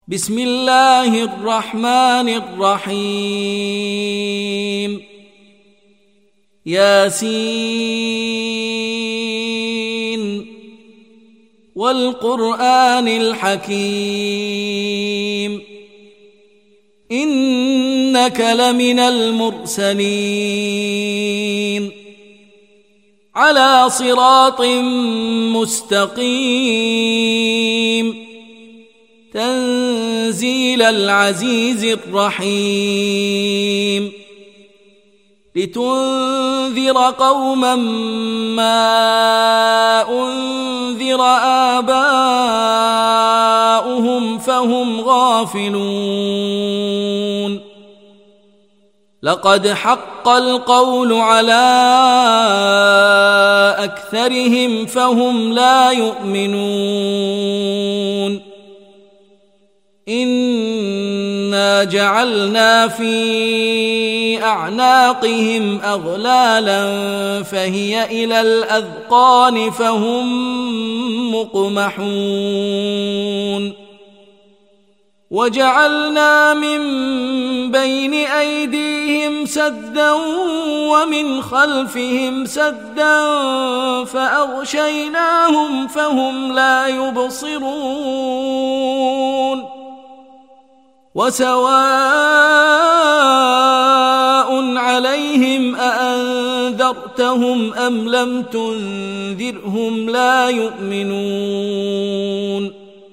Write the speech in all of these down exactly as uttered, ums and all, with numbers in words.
بسم الله الرحمن الرحيم ياسين والقرآن الحكيم إنك لمن المرسلين على صراط مستقيم تنزيل العزيز الرحيم لتنذر قوما ما أنذر آباؤهم فهم غافلون لقد حق القول على أكثرهم فهم لا يؤمنون إنا جعلنا في أعناقهم أغلالا فهي إلى الأذقان فهم مقمحون وجعلنا من بين أيديهم سدا ومن خلفهم سدا فأغشيناهم فهم لا يبصرون وسواء عليهم أأنذرتهم أم لم تنذرهم لا يؤمنون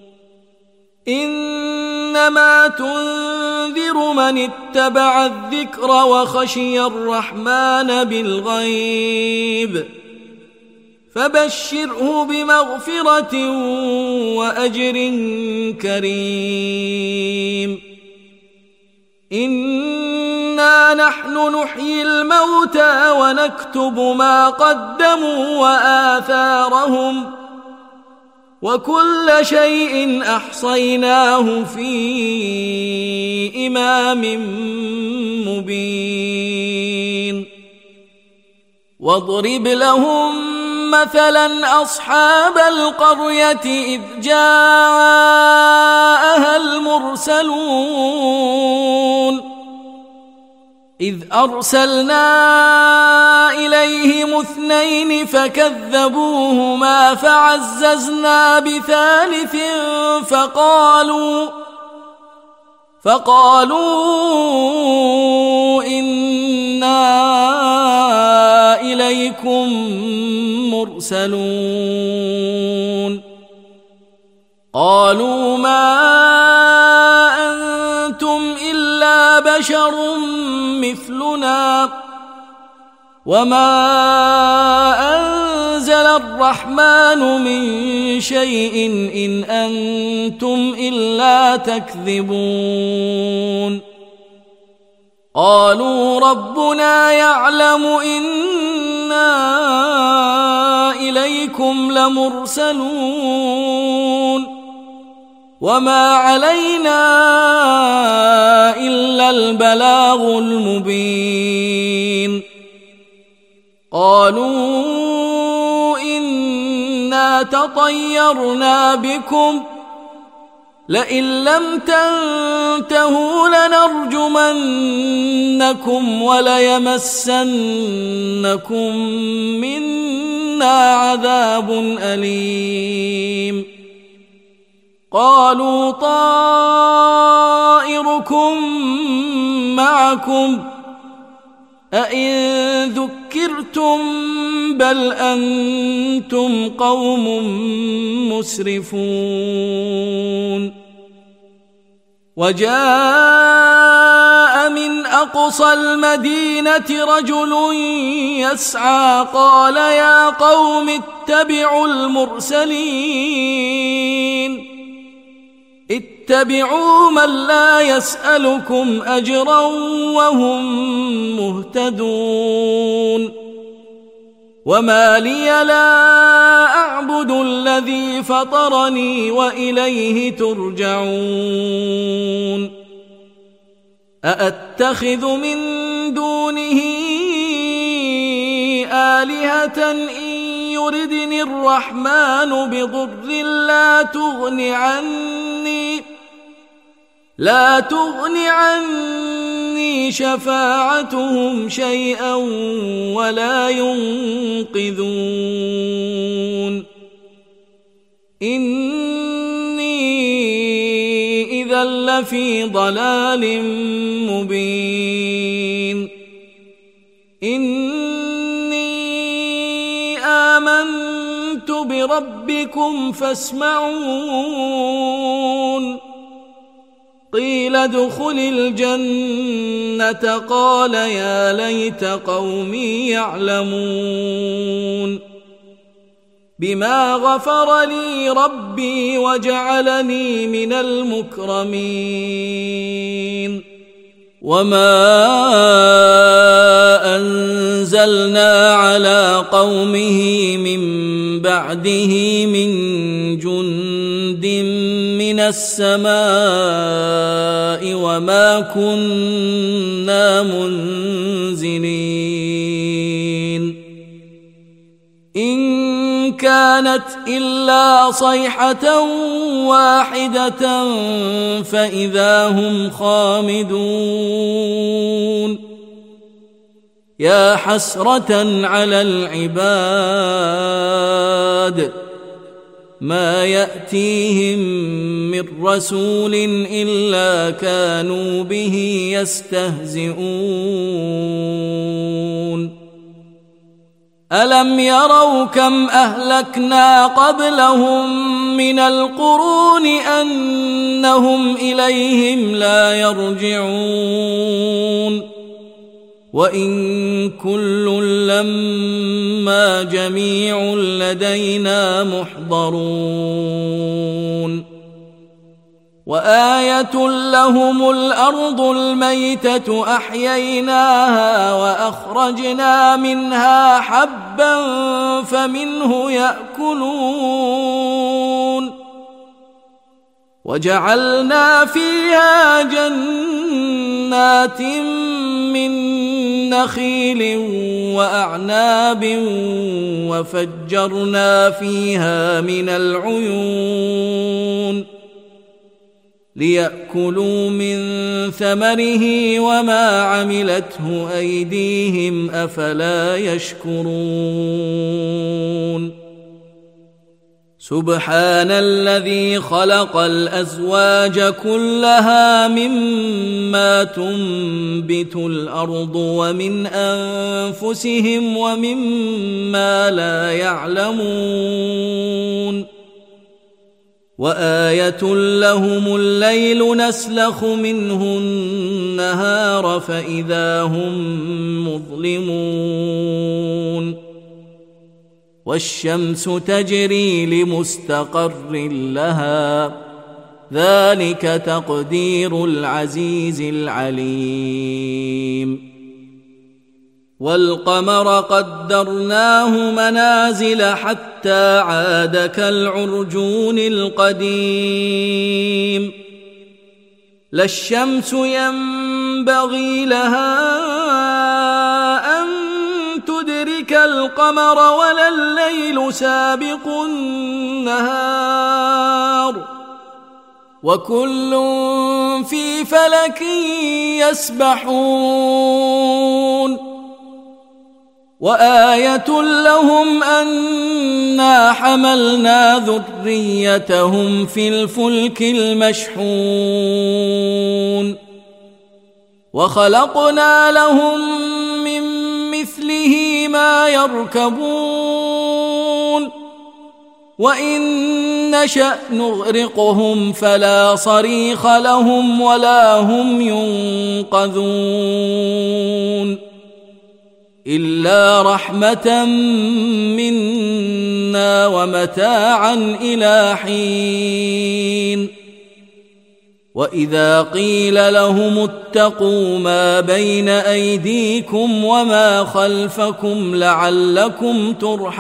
إنما تنذر من اتبع الذكر وخشي الرحمن بالغيب فبشره بمغفرة وأجر كريم إنا نحن نحيي الموتى ونكتب ما قدموا وآثارهم وكل شيء أحصيناه في إمام مبين واضرب لهم مثلا أصحاب القرية إذ جاءها المرسلون إذ أرسلنا إليهم اثنين فكذبوهما فعززنا بثالث فقالوا فقالوا إنا إليكم مرسلون قالوا ما أنتم إلا بشر مثلنا وما أنزل الرحمن من شيء إن أنتم إلا تكذبون قالوا ربنا يعلم إنا إليكم لمرسلون وما علينا إلا البلاغ المبين قالوا إنا تطيرنا بكم لئن لم تنتهوا لنرجمنكم وليمسنكم منا عذاب أليم قالوا طائركم معكم أئن ذكرتم بل أنتم قوم مسرفون وجاء من أقصى المدينة رجل يسعى قال يا قوم اتبعوا المرسلين اتبعوا من لا يسألكم أجرا وهم مهتدون وما لي لا أعبد الذي فطرني وإليه ترجعون أأتخذ من دونه آلهة إن يردني الرحمن بضر لا تغن عني لا تغن عني شفاعتهم شيئا ولا ينقذون إني إذا لفي ضلال مبين إني آمنت بربكم فاسمعون قيل ادخل الجنة قال يا ليت قومي يعلمون بما غفر لي ربي وجعلني من المكرمين وما أنزلنا على قومه من بعده من جند من السماء وما كنا منزلين إن كانت إلا صيحة واحدة فإذا هم خامدون يا حسرة على العباد ما يأتيهم من رسول إلا كانوا به يستهزئون ألم يروا كم أهلكنا قبلهم من القرون أنهم إليهم لا يرجعون وإن كل لما جميع لدينا محضرون وآية لهم الأرض الميتة أحييناها وأخرجنا منها حبا فمنه يأكلون وجعلنا فيها جنات من نخيل وأعناب وفجرنا فيها من العيون ليأكلوا من ثمره وما عملته أيديهم أفلا يشكرون سبحان الذي خلق الأزواج كلها مما تنبت الأرض ومن أنفسهم ومما لا يعلمون وآية لهم الليل نسلخ منه النهار فإذا هم مظلمون والشمس تجري لمستقر لها ذلك تقدير العزيز العليم والقمر قدرناه منازل حتى عاد كالعرجون القديم لا الشمس ينبغي لها أن تدرك القمر ولا الليل سابق النهار وكل في فلك يسبحون وآية لهم أنا حملنا ذريتهم في الفلك المشحون وخلقنا لهم من مثله ما يركبون وإن نشأ نغرقهم فلا صريخ لهم ولا هم ينقذون إلا رحمة منا ومتاعا إلى حين وإذا قيل لهم اتقوا ما بين أيديكم وما خلفكم لعلكم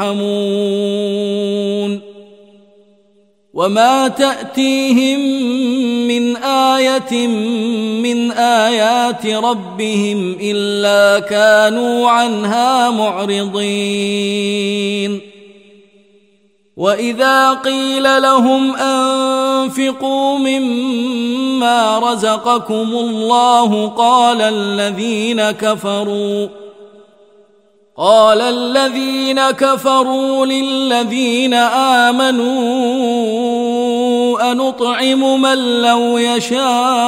ترحمون وما تأتيهم من آية من آيات ربهم إلا كانوا عنها معرضين وإذا قيل لهم أنفقوا مما رزقكم الله قال الذين كفروا قال الذين كفروا للذين آمنوا أنطعم من لو يشاء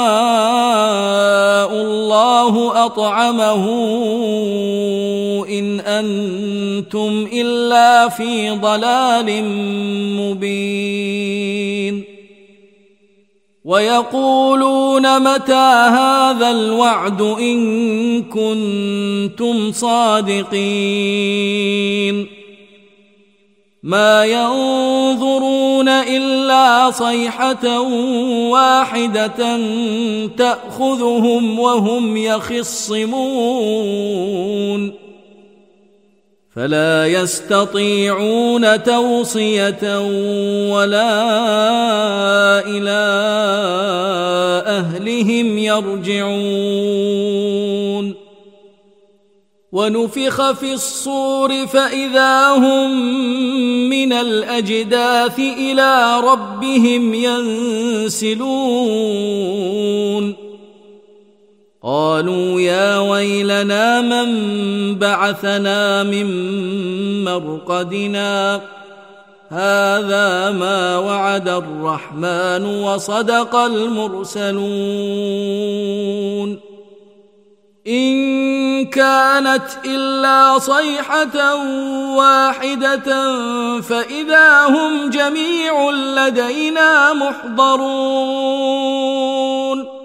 الله أطعمه إن أنتم إلا في ضلال مبين ويقولون متى هذا الوعد إن كنتم صادقين ما ينظرون إلا صيحة واحدة تأخذهم وهم يخصمون فلا يستطيعون توصية ولا إلى أهلهم يرجعون ونفخ في الصور فإذا هم من الأجداث إلى ربهم ينسلون قالوا يا ويلنا من بعثنا من مرقدنا هذا ما وعد الرحمن وصدق المرسلون إن كانت إلا صيحة واحدة فإذا هم جميع لدينا محضرون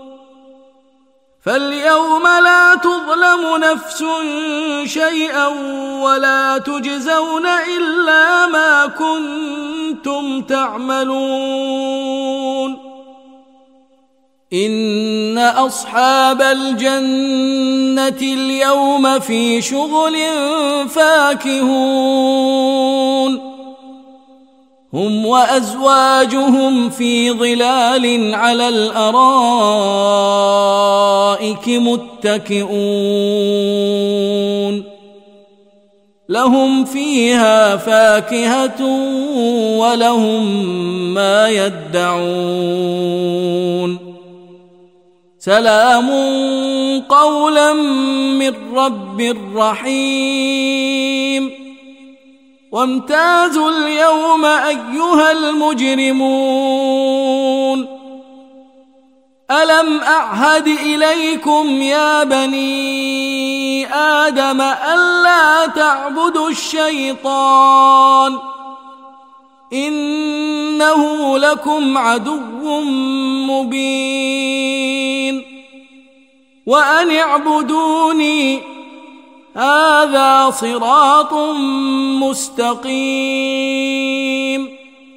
فاليوم لا تظلم نفس شيئا ولا تجزون إلا ما كنتم تعملون إن أصحاب الجنة اليوم في شغل فاكهون هم وأزواجهم في ظلال على الأرائك متكئون لهم فيها فاكهة ولهم ما يدعون سلام قولا من رب رحيم وامتازوا اليوم أيها المجرمون ألم أعهد إليكم يا بني آدم ألا تعبدوا الشيطان إنه لكم عدو مبين وأن اعبدوني هذا صراط مستقيم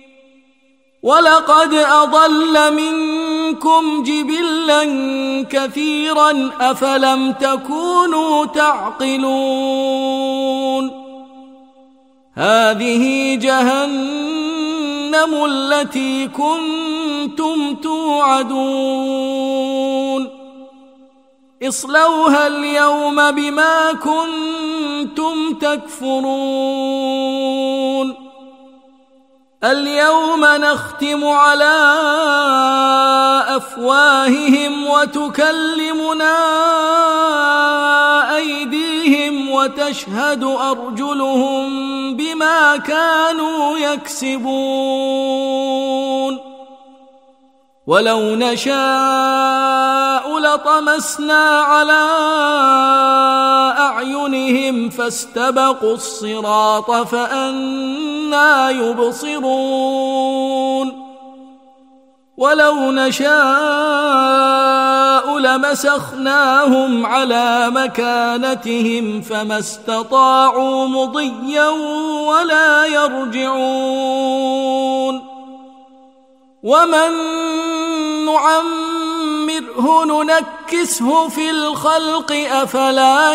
ولقد أضل منكم جبلا كثيرا أفلم تكونوا تعقلون هذه جهنم التي كنتم توعدون اصلوها اليوم بما كنتم تكفرون اليوم نختم على أفواههم وتكلمنا أيديهم وتشهد أرجلهم بما كانوا يكسبون ولو نشاء لطمسنا على أعينهم فاستبقوا الصراط فأنى يبصرون ولو نشاء لمسخناهم على مكانتهم فما استطاعوا مضيا ولا يرجعون ومن نعمره ننكسه في الخلق أفلا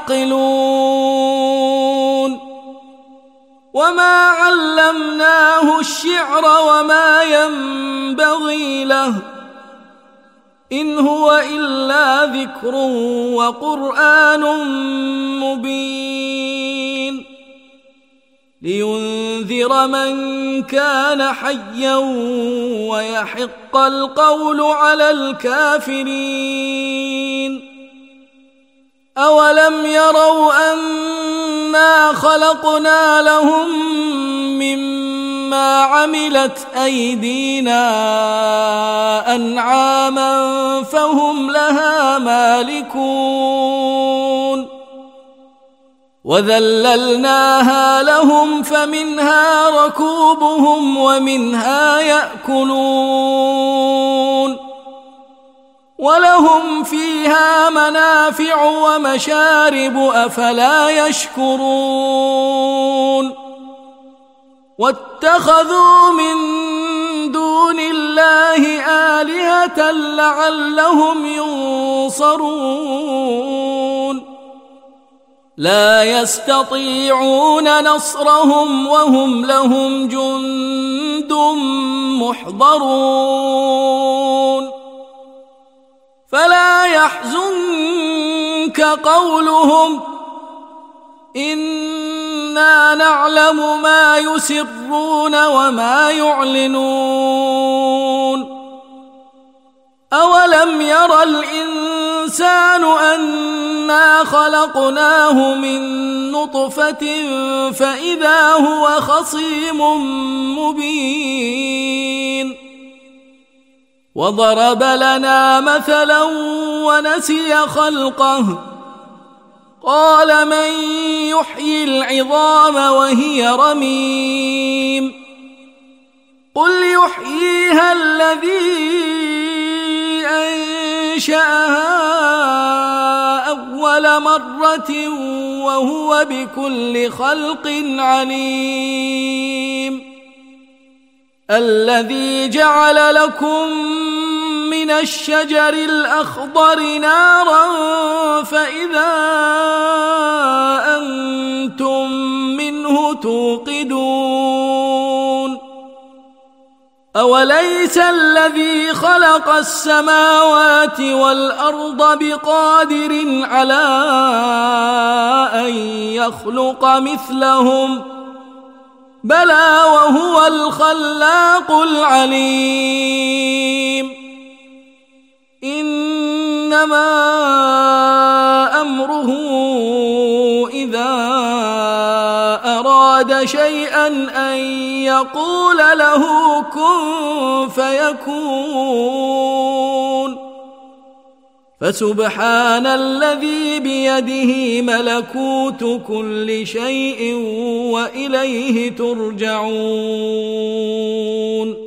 يعقلون وما علمناه الشعر وما ينبغي له إن هو إلا ذكر وقرآن مبين لينذر من كان حيا ويحق القول على الكافرين. أولم يروا أنا خلقنا لهم مما عملت أيدينا أنعاما فهم لها مالكون وذللناها لهم فمنها ركوبهم ومنها يأكلون ولهم فيها منافع ومشارب أفلا يشكرون واتخذوا من دون الله آلهة لعلهم ينصرون لا يستطيعون نصرهم وهم لهم جند محضرون فلا يحزنك قولهم إنا نعلم ما يسرون وما يعلنون أولم ير الإنسان أنا خلقناه من نطفة فإذا هو خصيم مبين وضرب لنا مثلا ونسي خلقه قال من يحيي العظام وهي رميم قل يحييها الذي أنشأها أول مرة وهو بكل خلق عليم الذي جعل لكم من الشجر الأخضر نارا فإذا أنتم منه توقدون أوليس الذي خلق السماوات والأرض بقادر على أن يخلق مثلهم بلى وهو الخلاق العليم إنما أمره إذا أراد شيئا أن يقول له كن فيكون فسبحان الذي بيده ملكوت كل شيء وإليه ترجعون